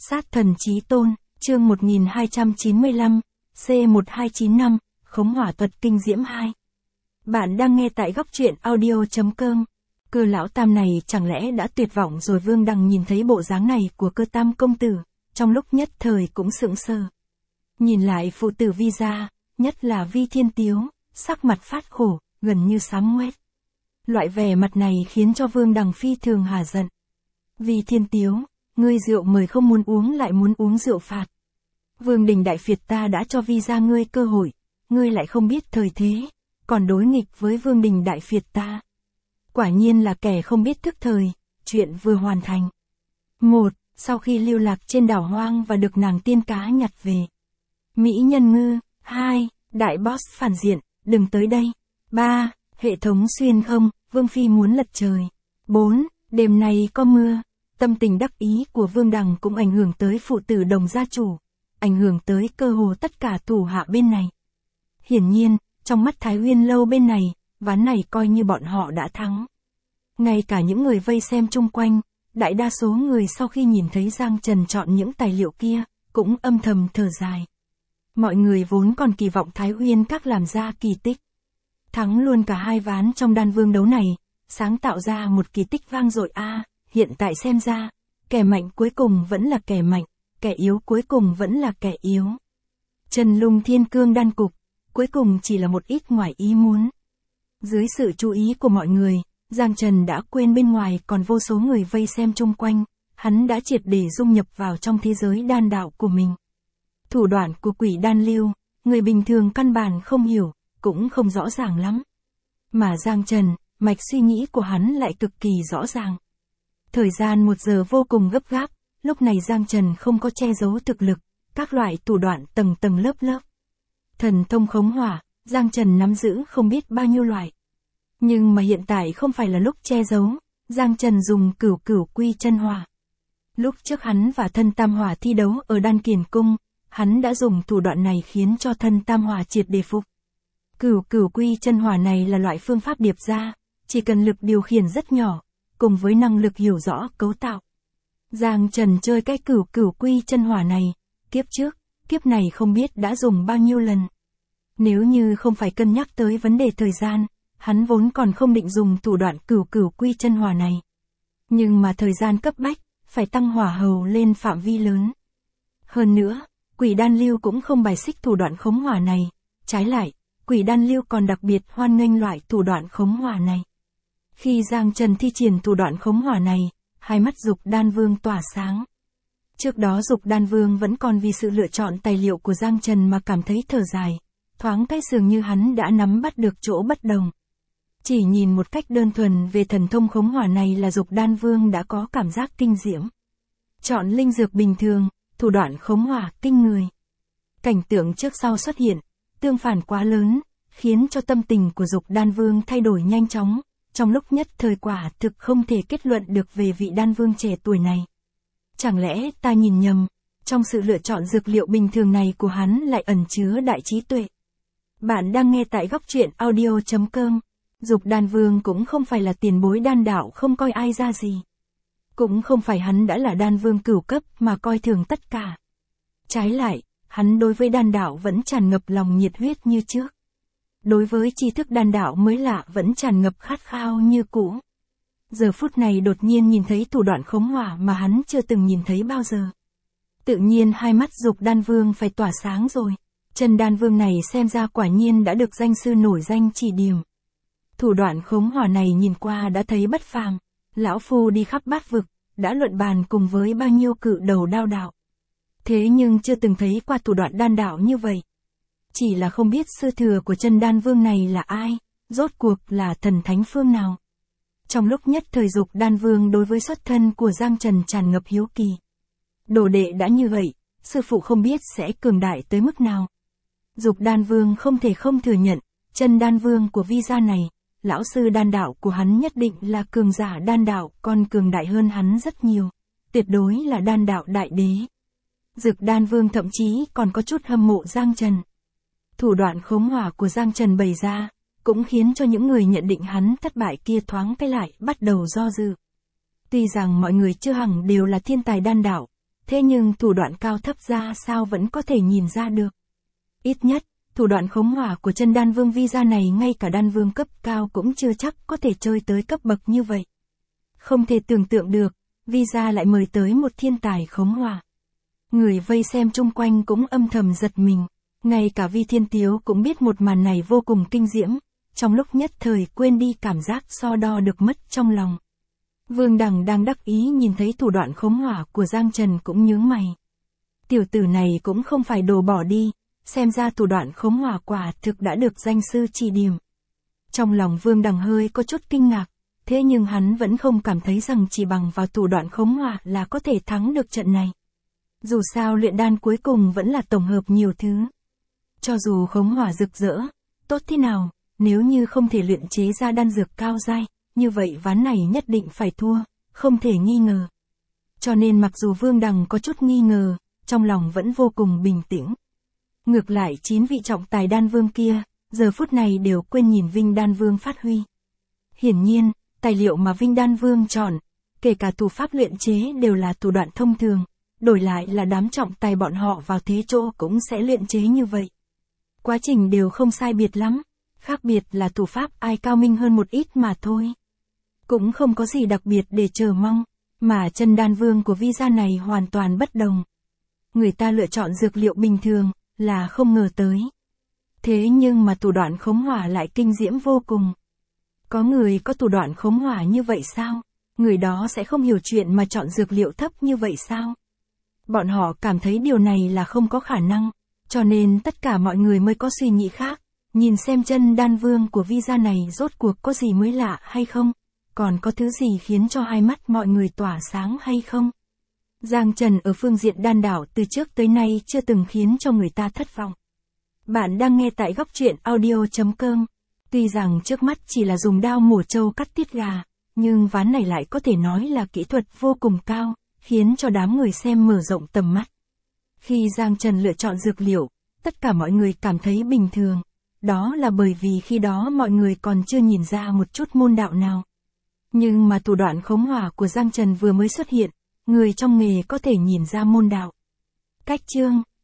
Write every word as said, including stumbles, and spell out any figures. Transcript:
Sát thần chí tôn, chương một nghìn hai trăm chín mươi lăm, C một hai chín năm, khống hỏa thuật kinh diễm hai. Bạn đang nghe tại góc truyện audio.com. Cơ lão tam này chẳng lẽ đã tuyệt vọng rồi? Vương Đằng nhìn thấy bộ dáng này của cơ tam công tử, trong lúc nhất thời cũng sững sờ. Nhìn lại phụ tử Vi gia, nhất là Vi Thiên Tiếu, sắc mặt phát khổ, gần như xám ngoét. Loại vẻ mặt này khiến cho Vương Đằng phi thường hả giận. Vi Thiên Tiếu, ngươi rượu mời không muốn uống lại muốn uống rượu phạt. Vương đình đại phiệt ta đã cho Vi gia ngươi cơ hội, ngươi lại không biết thời thế, còn đối nghịch với Vương đình đại phiệt ta. Quả nhiên là kẻ không biết thức thời, chuyện vừa hoàn thành. Một, sau khi lưu lạc trên đảo hoang và được nàng tiên cá nhặt về. Mỹ nhân ngư. Hai, đại boss phản diện, đừng tới đây. Ba, hệ thống xuyên không, Vương Phi muốn lật trời. Bốn, đêm nay có mưa. Tâm tình đắc ý của Vương Đằng cũng ảnh hưởng tới phụ tử Đồng gia chủ, ảnh hưởng tới cơ hồ tất cả thủ hạ bên này. Hiển nhiên, trong mắt Thái Uyên lâu bên này, ván này coi như bọn họ đã thắng. Ngay cả những người vây xem chung quanh, đại đa số người sau khi nhìn thấy Giang Trần chọn những tài liệu kia, cũng âm thầm thở dài. Mọi người vốn còn kỳ vọng Thái Uyên các làm ra kỳ tích. Thắng luôn cả hai ván trong đan vương đấu này, sáng tạo ra một kỳ tích vang dội a. Hiện tại xem ra, kẻ mạnh cuối cùng vẫn là kẻ mạnh, kẻ yếu cuối cùng vẫn là kẻ yếu. Trần Lung Thiên Cương đan cục, cuối cùng chỉ là một ít ngoài ý muốn. Dưới sự chú ý của mọi người, Giang Trần đã quên bên ngoài còn vô số người vây xem chung quanh, hắn đã triệt để dung nhập vào trong thế giới đan đạo của mình. Thủ đoạn của quỷ đan lưu, người bình thường căn bản không hiểu, cũng không rõ ràng lắm. Mà Giang Trần, mạch suy nghĩ của hắn lại cực kỳ rõ ràng. Thời gian một giờ vô cùng gấp gáp, lúc này Giang Trần không có che giấu thực lực, các loại thủ đoạn tầng tầng lớp lớp. Thần thông khống hỏa, Giang Trần nắm giữ không biết bao nhiêu loại. Nhưng mà hiện tại không phải là lúc che giấu, Giang Trần dùng cửu cửu quy chân hỏa. Lúc trước hắn và thân tam hỏa thi đấu ở đan kiền cung, hắn đã dùng thủ đoạn này khiến cho thân tam hỏa triệt để phục. Cửu cửu quy chân hỏa này là loại phương pháp điệp ra, chỉ cần lực điều khiển rất nhỏ, cùng với năng lực hiểu rõ cấu tạo. Giang Trần chơi cái cửu cửu quy chân hỏa này, kiếp trước, kiếp này không biết đã dùng bao nhiêu lần. Nếu như không phải cân nhắc tới vấn đề thời gian, hắn vốn còn không định dùng thủ đoạn cửu cửu quy chân hỏa này. Nhưng mà thời gian cấp bách, phải tăng hỏa hầu lên phạm vi lớn. Hơn nữa, quỷ đan lưu cũng không bài xích thủ đoạn khống hỏa này, trái lại, quỷ đan lưu còn đặc biệt hoan nghênh loại thủ đoạn khống hỏa này. Khi Giang Trần thi triển thủ đoạn khống hỏa này, hai mắt Dục Đan Vương tỏa sáng. Trước đó Dục Đan Vương vẫn còn vì sự lựa chọn tài liệu của Giang Trần mà cảm thấy thở dài, thoáng cái dường như hắn đã nắm bắt được chỗ bất đồng. Chỉ nhìn một cách đơn thuần về thần thông khống hỏa này là Dục Đan Vương đã có cảm giác kinh diễm. Chọn linh dược bình thường, thủ đoạn khống hỏa kinh người. Cảnh tượng trước sau xuất hiện, tương phản quá lớn, khiến cho tâm tình của Dục Đan Vương thay đổi nhanh chóng. Trong lúc nhất thời quả thực không thể kết luận được về vị đan vương trẻ tuổi này. Chẳng lẽ ta nhìn nhầm, trong sự lựa chọn dược liệu bình thường này của hắn lại ẩn chứa đại trí tuệ. Bạn đang nghe tại góc truyện audio.com. Dục Đan Vương cũng không phải là tiền bối đan đạo không coi ai ra gì. Cũng không phải hắn đã là đan vương cửu cấp mà coi thường tất cả. Trái lại, hắn đối với đan đạo vẫn tràn ngập lòng nhiệt huyết như trước. Đối với tri thức đan đạo mới lạ vẫn tràn ngập khát khao như cũ. Giờ phút này đột nhiên nhìn thấy thủ đoạn khống hỏa mà hắn chưa từng nhìn thấy bao giờ. Tự nhiên hai mắt Dục Đan Vương phải tỏa sáng rồi. Trần Đan Vương này xem ra quả nhiên đã được danh sư nổi danh chỉ điểm. Thủ đoạn khống hỏa này nhìn qua đã thấy bất phàm. Lão Phu đi khắp bát vực, đã luận bàn cùng với bao nhiêu cự đầu đao đạo. Thế nhưng chưa từng thấy qua thủ đoạn đan đạo như vậy. Chỉ là không biết sư thừa của Trần Đan Vương này là ai, rốt cuộc là thần thánh phương nào. Trong lúc nhất thời Dục Đan Vương đối với xuất thân của Giang Trần tràn ngập hiếu kỳ. Đồ đệ đã như vậy, sư phụ không biết sẽ cường đại tới mức nào. Dục Đan Vương không thể không thừa nhận, Trần Đan Vương của Vi gia này, lão sư đan đạo của hắn nhất định là cường giả đan đạo, còn cường đại hơn hắn rất nhiều. Tuyệt đối là đan đạo đại đế. Dục Đan Vương thậm chí còn có chút hâm mộ Giang Trần. Thủ đoạn khống hỏa của Giang Trần bày ra, cũng khiến cho những người nhận định hắn thất bại kia thoáng cái lại bắt đầu do dự. Tuy rằng mọi người chưa hẳn đều là thiên tài đan đạo, Thế nhưng thủ đoạn cao thấp ra sao vẫn có thể nhìn ra được. Ít nhất, thủ đoạn khống hỏa của chân đan vương Vi Gia này ngay cả đan vương cấp cao cũng chưa chắc có thể chơi tới cấp bậc như vậy. Không thể tưởng tượng được, Vi Gia lại mời tới một thiên tài khống hỏa. Người vây xem chung quanh cũng âm thầm giật mình, ngay cả Vi Thiên Tiếu cũng biết một màn này vô cùng kinh diễm, trong lúc nhất thời quên đi cảm giác so đo được mất trong lòng. Vương Đằng đang đắc ý nhìn thấy thủ đoạn khống hỏa của Giang Trần cũng nhướng mày. Tiểu tử này cũng không phải đồ bỏ đi, xem ra thủ đoạn khống hỏa quả thực đã được danh sư chỉ điểm. Trong lòng Vương Đằng hơi có chút kinh ngạc, thế nhưng hắn vẫn không cảm thấy rằng chỉ bằng vào thủ đoạn khống hỏa là có thể thắng được trận này. Dù sao luyện đan cuối cùng vẫn là tổng hợp nhiều thứ. Cho dù khống hỏa rực rỡ, tốt thế nào, nếu như không thể luyện chế ra đan dược cao giai, như vậy ván này nhất định phải thua, không thể nghi ngờ. Cho nên mặc dù Vương Đằng có chút nghi ngờ, trong lòng vẫn vô cùng bình tĩnh. Ngược lại chín vị trọng tài đan vương kia, giờ phút này đều quên nhìn Vinh Đan Vương phát huy. Hiển nhiên, tài liệu mà Vinh Đan Vương chọn, kể cả thủ pháp luyện chế đều là thủ đoạn thông thường, đổi lại là đám trọng tài bọn họ vào thế chỗ cũng sẽ luyện chế như vậy. Quá trình đều không sai biệt lắm, khác biệt là thủ pháp ai cao minh hơn một ít mà thôi. Cũng không có gì đặc biệt để chờ mong, mà chân đan vương của Vi Gia này hoàn toàn bất đồng. Người ta lựa chọn dược liệu bình thường, là không ngờ tới. Thế nhưng mà thủ đoạn khống hỏa lại kinh diễm vô cùng. Có người có thủ đoạn khống hỏa như vậy sao? Người đó sẽ không hiểu chuyện mà chọn dược liệu thấp như vậy sao? Bọn họ cảm thấy điều này là không có khả năng, cho nên tất cả mọi người mới có suy nghĩ khác. Nhìn xem chân đan vương của Vi Gia này rốt cuộc có gì mới lạ hay không? Còn có thứ gì khiến cho hai mắt mọi người tỏa sáng hay không? Giang Trần ở phương diện đan đạo từ trước tới nay chưa từng khiến cho người ta thất vọng. Bạn đang nghe tại góc truyện audio.com. Tuy rằng trước mắt chỉ là dùng dao mổ trâu cắt tiết gà, nhưng ván này lại có thể nói là kỹ thuật vô cùng cao, khiến cho đám người xem mở rộng tầm mắt. Khi Giang Trần lựa chọn dược liệu, tất cả mọi người cảm thấy bình thường. Đó là bởi vì khi đó mọi người còn chưa nhìn ra một chút môn đạo nào. Nhưng mà thủ đoạn khống hỏa của Giang Trần vừa mới xuất hiện, người trong nghề có thể nhìn ra môn đạo. Cách chương